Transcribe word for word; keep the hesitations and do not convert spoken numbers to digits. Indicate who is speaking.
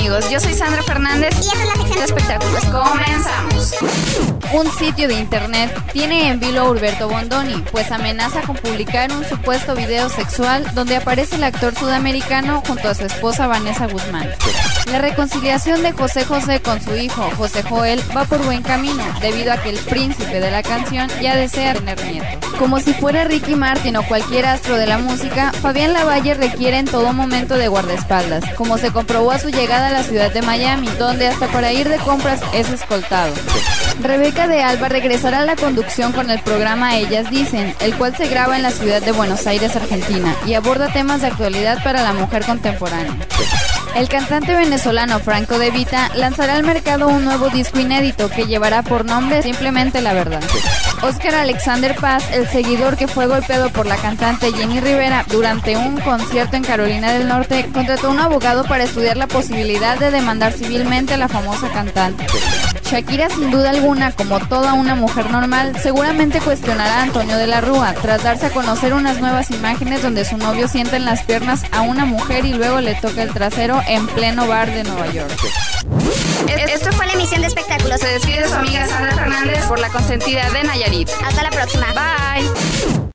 Speaker 1: amigos? Yo soy Sandra Fernández
Speaker 2: y esta es la sección
Speaker 1: de espectáculos. Comenzamos.
Speaker 3: Un sitio de internet tiene en vilo a Hurberto Bondoni, pues amenaza con publicar un supuesto video sexual donde aparece el actor sudamericano junto a su esposa Vanessa Guzmán. La reconciliación de José José con su hijo José Joel va por buen camino, debido a que el príncipe de la canción ya desea tener nietos. Como si fuera Ricky Martin o cualquier astro de la música, Fabián Lavalle requiere en todo momento de guardaespaldas, como se comprobó a su llegada a la ciudad de Miami, donde hasta para ir de compras es escoltado. Rebeca de Alba regresará a la conducción con el programa Ellas Dicen, el cual se graba en la ciudad de Buenos Aires, Argentina, y aborda temas de actualidad para la mujer contemporánea. El cantante venezolano Franco De Vita lanzará al mercado un nuevo disco inédito que llevará por nombre Simplemente la Verdad. Oscar Alexander Paz, el seguidor que fue golpeado por la cantante Jenny Rivera durante un concierto en Carolina del Norte, contrató a un abogado para estudiar la posibilidad de demandar civilmente a la famosa cantante. Shakira, sin duda alguna, como toda una mujer normal, seguramente cuestionará a Antonio de la Rúa, tras darse a conocer unas nuevas imágenes donde su novio sienta en las piernas a una mujer y luego le toca el trasero en pleno bar de Nueva York.
Speaker 2: Esto fue la emisión de espectáculos.
Speaker 1: Se despide su amiga Sandra Fernández por la consentida de Nayarit.
Speaker 2: Hasta la próxima.
Speaker 1: Bye.